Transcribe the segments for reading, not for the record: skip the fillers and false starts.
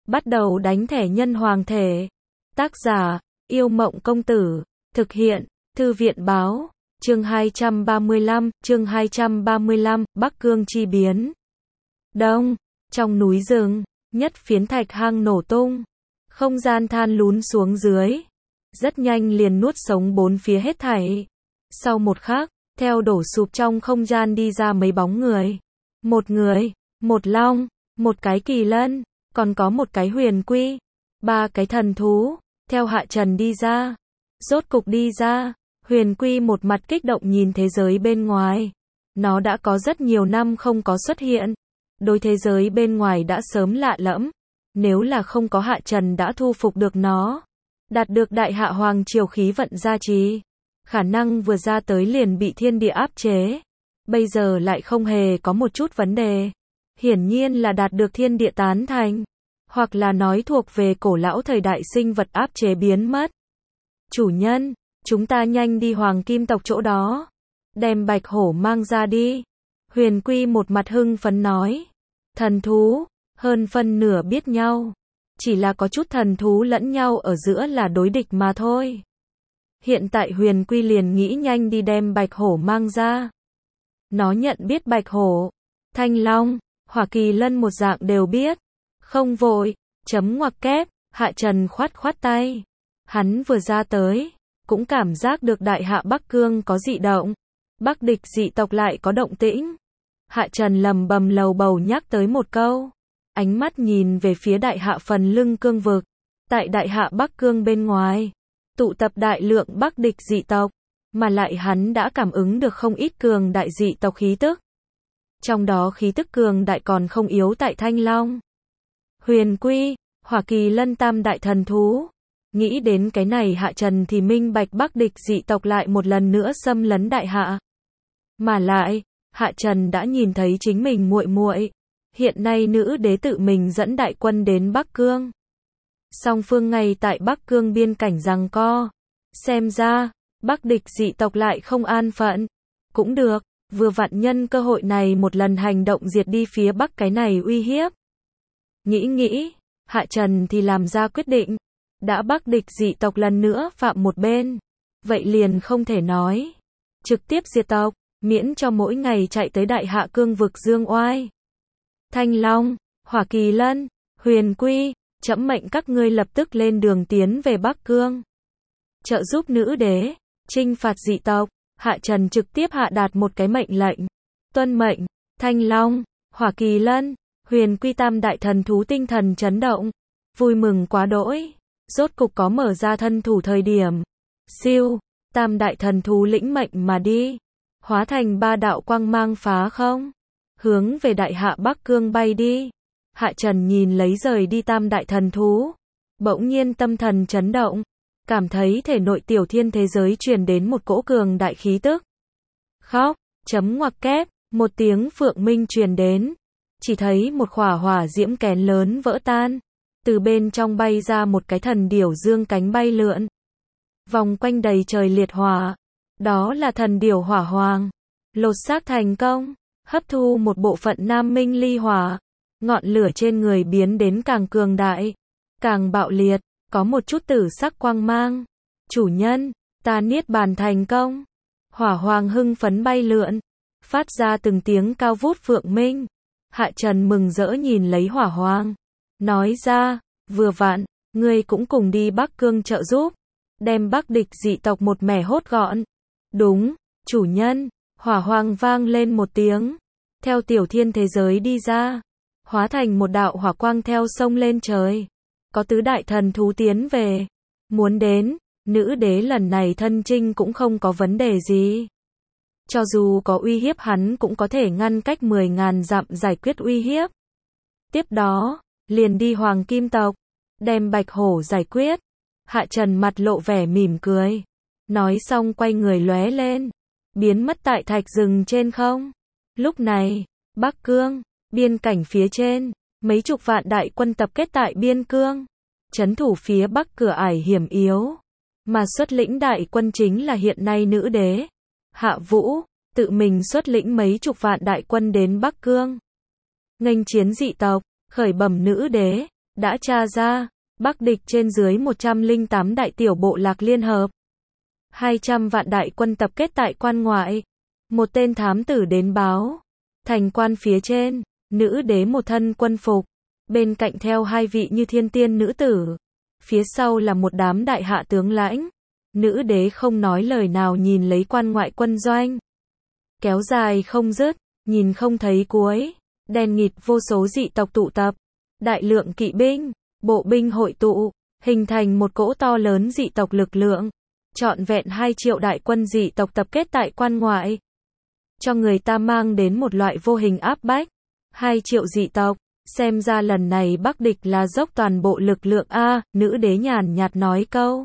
bắt đầu đánh thẻ nhân hoàng thể. Tác giả, Yêu Mộng Công Tử. Thực hiện, Thư viện Báo. Chương 235, Bắc Cương chi biến. Đông, trong núi rừng, nhất phiến thạch hang nổ tung. Không gian than lún xuống dưới. Rất nhanh liền nuốt sống bốn phía hết thảy. Sau một khắc, theo đổ sụp trong không gian đi ra mấy bóng người. Một người, một long, một cái kỳ lân, còn có một cái huyền quy. Ba cái thần thú, theo Hạ Trần đi ra. Rốt cục đi ra, huyền quy một mặt kích động nhìn thế giới bên ngoài. Nó đã có rất nhiều năm không có xuất hiện. Đối thế giới bên ngoài đã sớm lạ lẫm. Nếu là không có Hạ Trần đã thu phục được nó, đạt được đại hạ hoàng triều khí vận gia trì, khả năng vừa ra tới liền bị thiên địa áp chế. Bây giờ lại không hề có một chút vấn đề. Hiển nhiên là đạt được thiên địa tán thành, hoặc là nói thuộc về cổ lão thời đại sinh vật áp chế biến mất. Chủ nhân, chúng ta nhanh đi Hoàng Kim tộc chỗ đó, đem bạch hổ mang ra đi. Huyền Quy một mặt hưng phấn nói. Thần thú, hơn phân nửa biết nhau. Chỉ là có chút thần thú lẫn nhau ở giữa là đối địch mà thôi. Hiện tại Huyền Quy liền nghĩ nhanh đi đem bạch hổ mang ra. Nó nhận biết bạch hổ, thanh long, hỏa kỳ lân một dạng đều biết. Không vội, chấm ngoặc kép, Hạ Trần khoát khoát tay. Hắn vừa ra tới, cũng cảm giác được đại hạ Bắc Cương có dị động. Bắc địch dị tộc lại có động tĩnh. Hạ Trần lầm bầm lầu bầu nhắc tới một câu. Ánh mắt nhìn về phía đại hạ phần lưng cương vực. Tại đại hạ Bắc Cương bên ngoài, tụ tập đại lượng Bắc địch dị tộc. Mà lại hắn đã cảm ứng được không ít cường đại dị tộc khí tức. Trong đó khí tức cường đại còn không yếu tại Thanh Long, Huyền Quy, Hỏa Kỳ Lân tam đại thần thú. Nghĩ đến cái này Hạ Trần thì minh bạch Bắc địch dị tộc lại một lần nữa xâm lấn đại hạ. Mà lại, Hạ Trần đã nhìn thấy chính mình muội muội, hiện nay nữ đế tự mình dẫn đại quân đến Bắc Cương. Song phương ngay tại Bắc Cương biên cảnh giằng co. Xem ra, Bắc địch dị tộc lại không an phận. Cũng được, vừa vặn nhân cơ hội này một lần hành động diệt đi phía Bắc cái này uy hiếp. Nghĩ, Hạ Trần thì làm ra quyết định. Đã Bắc địch dị tộc lần nữa phạm một bên, vậy liền không thể nói trực tiếp diệt tộc, miễn cho mỗi ngày chạy tới đại hạ cương vực dương oai. Thanh Long, Hỏa Kỳ Lân, Huyền Quy, trẫm mệnh các ngươi lập tức lên đường tiến về Bắc Cương, trợ giúp nữ đế chinh phạt dị tộc. Hạ Trần trực tiếp hạ đạt một cái mệnh lệnh. Tuân mệnh. Thanh Long, Hỏa Kỳ Lân, Huyền Quy tam đại thần thú tinh thần chấn động, vui mừng quá đỗi. Rốt cục có mở ra thân thủ thời điểm. Siêu, tam đại thần thú lĩnh mệnh mà đi, hóa thành ba đạo quang mang phá không, hướng về đại hạ Bắc Cương bay đi. Hạ Trần nhìn lấy rời đi tam đại thần thú, bỗng nhiên tâm thần chấn động, cảm thấy thể nội tiểu thiên thế giới truyền đến một cỗ cường đại khí tức. Khóc, chấm ngoặc kép, một tiếng phượng minh truyền đến, chỉ thấy một khỏa hỏa diễm kén lớn vỡ tan. Từ bên trong bay ra một cái thần điểu dương cánh bay lượn, vòng quanh đầy trời liệt hỏa. Đó là thần điểu hỏa hoàng. Lột xác thành công, hấp thu một bộ phận nam minh ly hỏa. Ngọn lửa trên người biến đến càng cường đại, càng bạo liệt, có một chút tử sắc quang mang. Chủ nhân, ta niết bàn thành công. Hỏa hoàng hưng phấn bay lượn, phát ra từng tiếng cao vút phượng minh. Hạ Trần mừng rỡ nhìn lấy hỏa hoàng, nói ra, vừa vặn, ngươi cũng cùng đi Bắc Cương trợ giúp, đem Bắc địch dị tộc một mẻ hốt gọn. Đúng, chủ nhân. Hỏa hoàng vang lên một tiếng, theo tiểu thiên thế giới đi ra, hóa thành một đạo hỏa quang theo sông lên trời. Có tứ đại thần thú tiến về, muốn đến, nữ đế lần này thân chinh cũng không có vấn đề gì. Cho dù có uy hiếp hắn cũng có thể ngăn cách 10.000 dặm giải quyết uy hiếp. Tiếp đó, liền đi Hoàng Kim tộc, đem bạch hổ giải quyết. Hạ Trần mặt lộ vẻ mỉm cười, nói xong quay người lóe lên, biến mất tại thạch rừng trên không. Lúc này, Bắc Cương, biên cảnh phía trên, mấy chục vạn đại quân tập kết tại biên cương, trấn thủ phía Bắc cửa ải hiểm yếu. Mà xuất lĩnh đại quân chính là hiện nay nữ đế Hạ Vũ, tự mình xuất lĩnh mấy chục vạn đại quân đến Bắc Cương, nghênh chiến dị tộc, khởi bẩm nữ đế, đã tra ra, Bắc địch trên dưới 108 đại tiểu bộ lạc liên hợp. 200 vạn đại quân tập kết tại quan ngoại. Một tên thám tử đến báo. Thành quan phía trên, nữ đế một thân quân phục. Bên cạnh theo hai vị như thiên tiên nữ tử. Phía sau là một đám đại hạ tướng lãnh. Nữ đế không nói lời nào nhìn lấy quan ngoại quân doanh. Kéo dài không dứt, nhìn không thấy cuối. Đen nghịt vô số dị tộc tụ tập. Đại lượng kỵ binh, bộ binh hội tụ, hình thành một cỗ to lớn dị tộc lực lượng. Trọn vẹn 2 triệu đại quân dị tộc tập kết tại quan ngoại. Cho người ta mang đến một loại vô hình áp bách. 2 triệu dị tộc, xem ra lần này Bắc địch là dốc toàn bộ lực lượng a, nữ đế nhàn nhạt nói câu.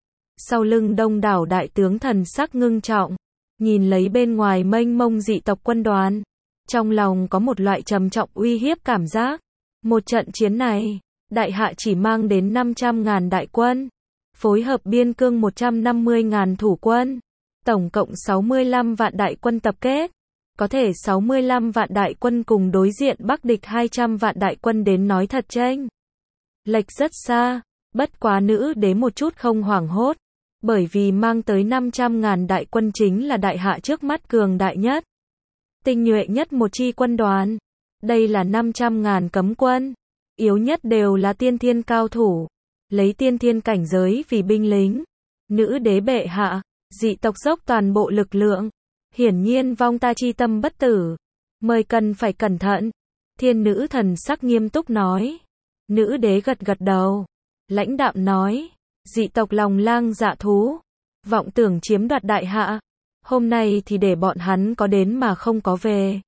Sau lưng đông đảo đại tướng thần sắc ngưng trọng, nhìn lấy bên ngoài mênh mông dị tộc quân đoàn, trong lòng có một loại trầm trọng uy hiếp cảm giác. Một trận chiến này, đại hạ chỉ mang đến 500.000 đại quân, phối hợp biên cương 150.000 thủ quân, tổng cộng 65 vạn đại quân tập kết. Có thể 65 vạn đại quân cùng đối diện Bắc địch 200 vạn đại quân đến nói thật chênh lệch rất xa, bất quá nữ đế một chút không hoảng hốt, bởi vì mang tới 500.000 đại quân chính là đại hạ trước mắt cường đại nhất, tinh nhuệ nhất một chi quân đoàn. Đây là 500.000 cấm quân, yếu nhất đều là tiên thiên cao thủ, lấy tiên thiên cảnh giới vì binh lính. Nữ đế bệ hạ, dị tộc dốc toàn bộ lực lượng, hiển nhiên vong ta chi tâm bất tử, mời cần phải cẩn thận. Thiên nữ thần sắc nghiêm túc nói. Nữ đế gật gật đầu, lãnh đạm nói, dị tộc lòng lang dạ thú, vọng tưởng chiếm đoạt đại hạ, hôm nay thì để bọn hắn có đến mà không có về.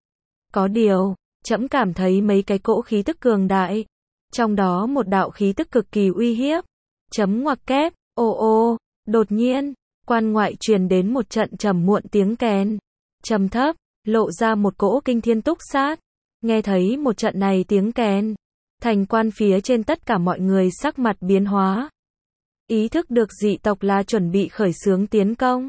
Có điều, trẫm cảm thấy mấy cái cỗ khí tức cường đại, trong đó một đạo khí tức cực kỳ uy hiếp. Chấm ngoặc kép, ô ô, đột nhiên, quan ngoại truyền đến một trận trầm muộn tiếng kèn, trầm thấp, lộ ra một cỗ kinh thiên túc sát. Nghe thấy một trận này tiếng kèn, thành quan phía trên tất cả mọi người sắc mặt biến hóa. Ý thức được dị tộc là chuẩn bị khởi xướng tiến công.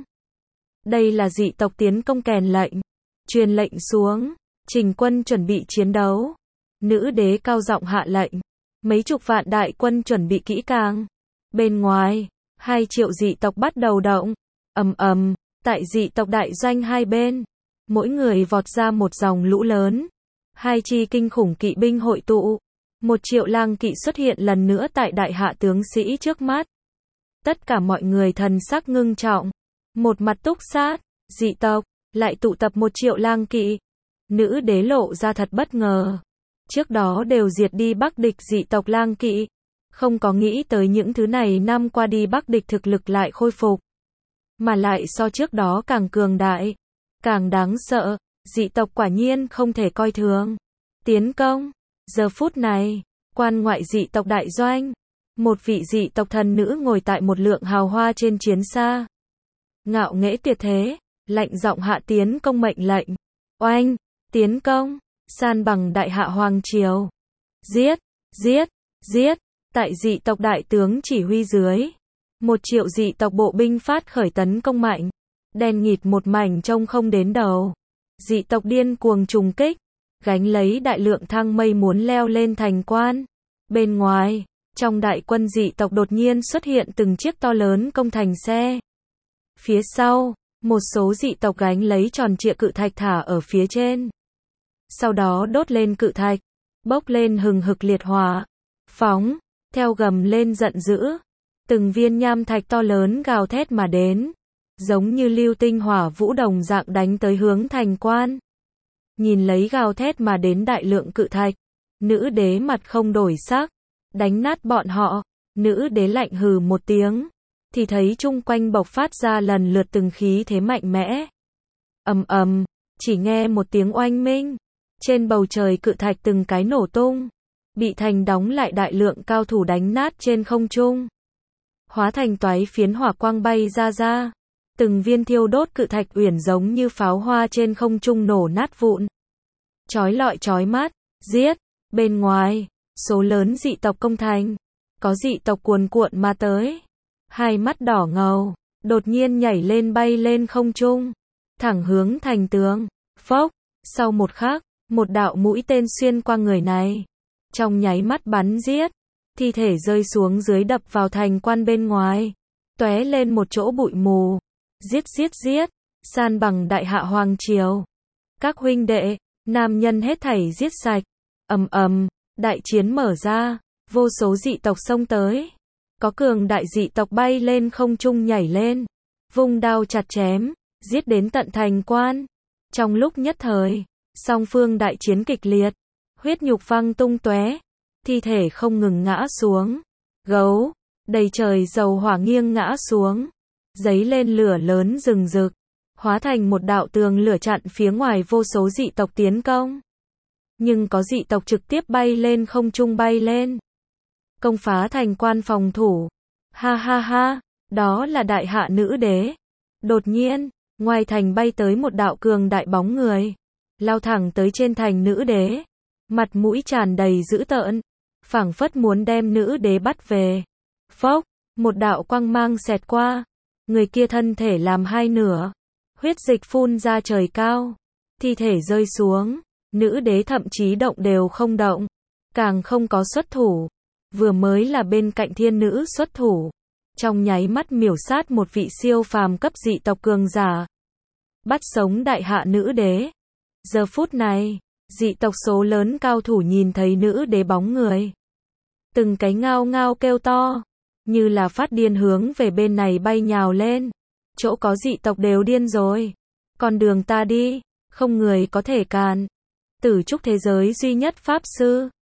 Đây là dị tộc tiến công kèn lệnh, truyền lệnh xuống, trình quân chuẩn bị chiến đấu. Nữ đế cao giọng hạ lệnh, mấy chục vạn đại quân chuẩn bị kỹ càng. Bên ngoài, 2 triệu dị tộc bắt đầu động, ầm ầm, tại dị tộc đại doanh hai bên, mỗi người vọt ra một dòng lũ lớn. 2 chi kinh khủng kỵ binh hội tụ, 1 triệu lang kỵ xuất hiện lần nữa tại đại hạ tướng sĩ trước mắt. Tất cả mọi người thần sắc ngưng trọng, một mặt túc sát, dị tộc lại tụ tập 1 triệu lang kỵ. Nữ đế lộ ra thật bất ngờ. Trước đó đều diệt đi Bắc địch dị tộc lang kỵ, không có nghĩ tới những thứ này năm qua đi Bắc địch thực lực lại khôi phục, mà lại so trước đó càng cường đại, càng đáng sợ. Dị tộc quả nhiên không thể coi thường. Tiến công. Giờ phút này, quan ngoại dị tộc đại doanh, một vị dị tộc thần nữ ngồi tại một lượng hào hoa trên chiến xa, ngạo nghễ tuyệt thế, lạnh giọng hạ tiến công mệnh lệnh. Oanh, tiến công, san bằng đại hạ hoàng triều. Giết, giết, giết. Tại dị tộc đại tướng chỉ huy dưới, 1 triệu dị tộc bộ binh phát khởi tấn công mạnh, đen nghịt một mảnh trông không đến đầu. Dị tộc điên cuồng trùng kích, gánh lấy đại lượng thang mây muốn leo lên thành quan. Bên ngoài, trong đại quân dị tộc đột nhiên xuất hiện từng chiếc to lớn công thành xe. Phía sau, một số dị tộc gánh lấy tròn trịa cự thạch thả ở phía trên. Sau đó đốt lên cự thạch, bốc lên hừng hực liệt hỏa, phóng, theo gầm lên giận dữ. Từng viên nham thạch to lớn gào thét mà đến, giống như lưu tinh hỏa vũ đồng dạng đánh tới hướng thành quan. Nhìn lấy gào thét mà đến đại lượng cự thạch, nữ đế mặt không đổi sắc, đánh nát bọn họ. Nữ đế lạnh hừ một tiếng, thì thấy chung quanh bộc phát ra lần lượt từng khí thế mạnh mẽ. Ầm ầm, chỉ nghe một tiếng oanh minh, trên bầu trời cự thạch từng cái nổ tung, bị thành đóng lại đại lượng cao thủ đánh nát trên không trung, hóa thành toái phiến hỏa quang bay ra ra. Từng viên thiêu đốt cự thạch uyển giống như pháo hoa trên không trung nổ nát vụn. Chói lọi chói mắt, giết. Bên ngoài, số lớn dị tộc công thành, có dị tộc cuồn cuộn mà tới, hai mắt đỏ ngầu, đột nhiên nhảy lên bay lên không trung, thẳng hướng thành tướng. Phốc, sau một khắc, một đạo mũi tên xuyên qua người này, trong nháy mắt bắn giết, thi thể rơi xuống dưới đập vào thành quan bên ngoài, tóe lên một chỗ bụi mù. Giết, san bằng đại hạ hoàng triều. Các huynh đệ, nam nhân hết thảy giết sạch. Ầm ầm, đại chiến mở ra, vô số dị tộc xông tới. Có cường đại dị tộc bay lên không trung nhảy lên, vung đao chặt chém, giết đến tận thành quan. Trong lúc nhất thời, song phương đại chiến kịch liệt, huyết nhục văng tung tóe, thi thể không ngừng ngã xuống. Gấu, đầy trời dầu hỏa nghiêng ngã xuống, giấy lên lửa lớn rừng rực, hóa thành một đạo tường lửa chặn phía ngoài vô số dị tộc tiến công. Nhưng có dị tộc trực tiếp bay lên không trung bay lên, công phá thành quan phòng thủ. Ha ha ha, đó là đại hạ nữ đế. Đột nhiên, ngoài thành bay tới một đạo cường đại bóng người, lao thẳng tới trên thành nữ đế, mặt mũi tràn đầy dữ tợn, phảng phất muốn đem nữ đế bắt về. Phốc, một đạo quang mang xẹt qua, người kia thân thể làm hai nửa, huyết dịch phun ra trời cao, thi thể rơi xuống, nữ đế thậm chí động đều không động, càng không có xuất thủ, vừa mới là bên cạnh thiên nữ xuất thủ, trong nháy mắt miểu sát một vị siêu phàm cấp dị tộc cường giả, bắt sống đại hạ nữ đế. Giờ phút này, dị tộc số lớn cao thủ nhìn thấy nữ đế bóng người, từng cái ngao ngao kêu to, như là phát điên hướng về bên này bay nhào lên. Chỗ có dị tộc đều điên rồi, con đường ta đi, không người có thể cản. Tử trúc thế giới duy nhất pháp sư,